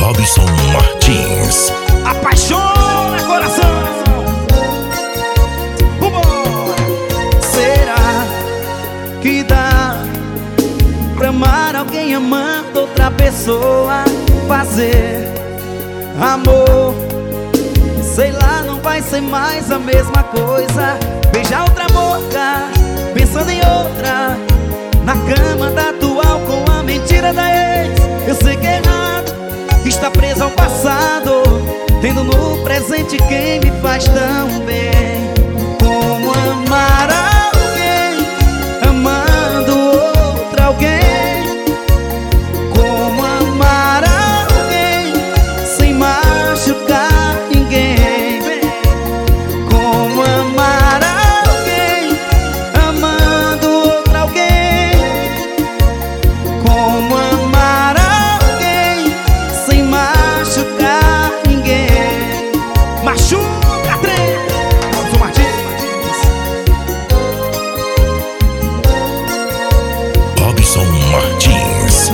Robson Martins. Apaixona coração. Vambora. Será que dá pra amar alguém amando outra pessoa? Fazer amor, sei lá, não vai ser mais a mesma coisa. Beijar outra boca, pensando em outra, na cama da atual com a mentira da ex. Eu sei que é errado, está preso ao passado, tendo no presente quem me faz tão bem. Como amar alguém amando outra alguém? Como amar alguém sem machucar ninguém? Como amar alguém amando outra alguém? Como amar alguém sem machucar ninguém? Machuca, trem. Robson Martins. Robson Martins.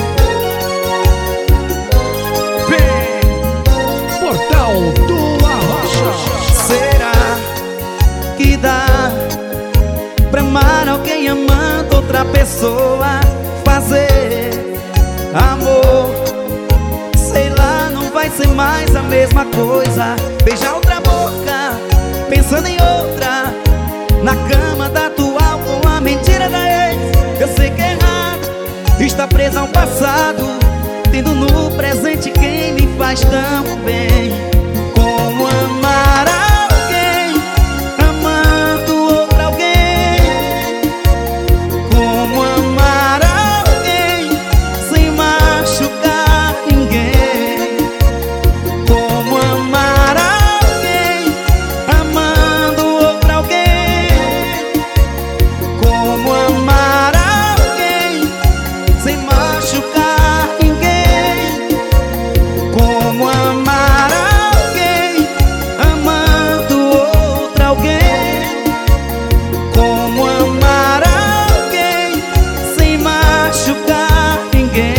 Portal do Arrocha. Será que dá pra amar alguém amando outra pessoa? Fazer amor, sei lá, não vai ser mais a mesma coisa. Beijar outra boca, pensando em outra, na cama da atual com a mentira da ex. Eu sei que é errado, está presa ao passado, tendo no presente quem me faz tão bem. Como amar alguém amando outra alguém? Como amar alguém sem machucar ninguém? Como amar alguém amando outra alguém? Como amar alguém sem machucar ninguém? Como amar alguém amando outra alguém? Como amar alguém sem machucar ninguém?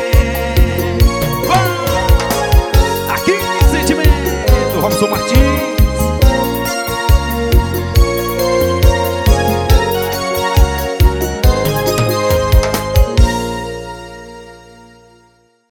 Aqui, sentimento. Robson Martins.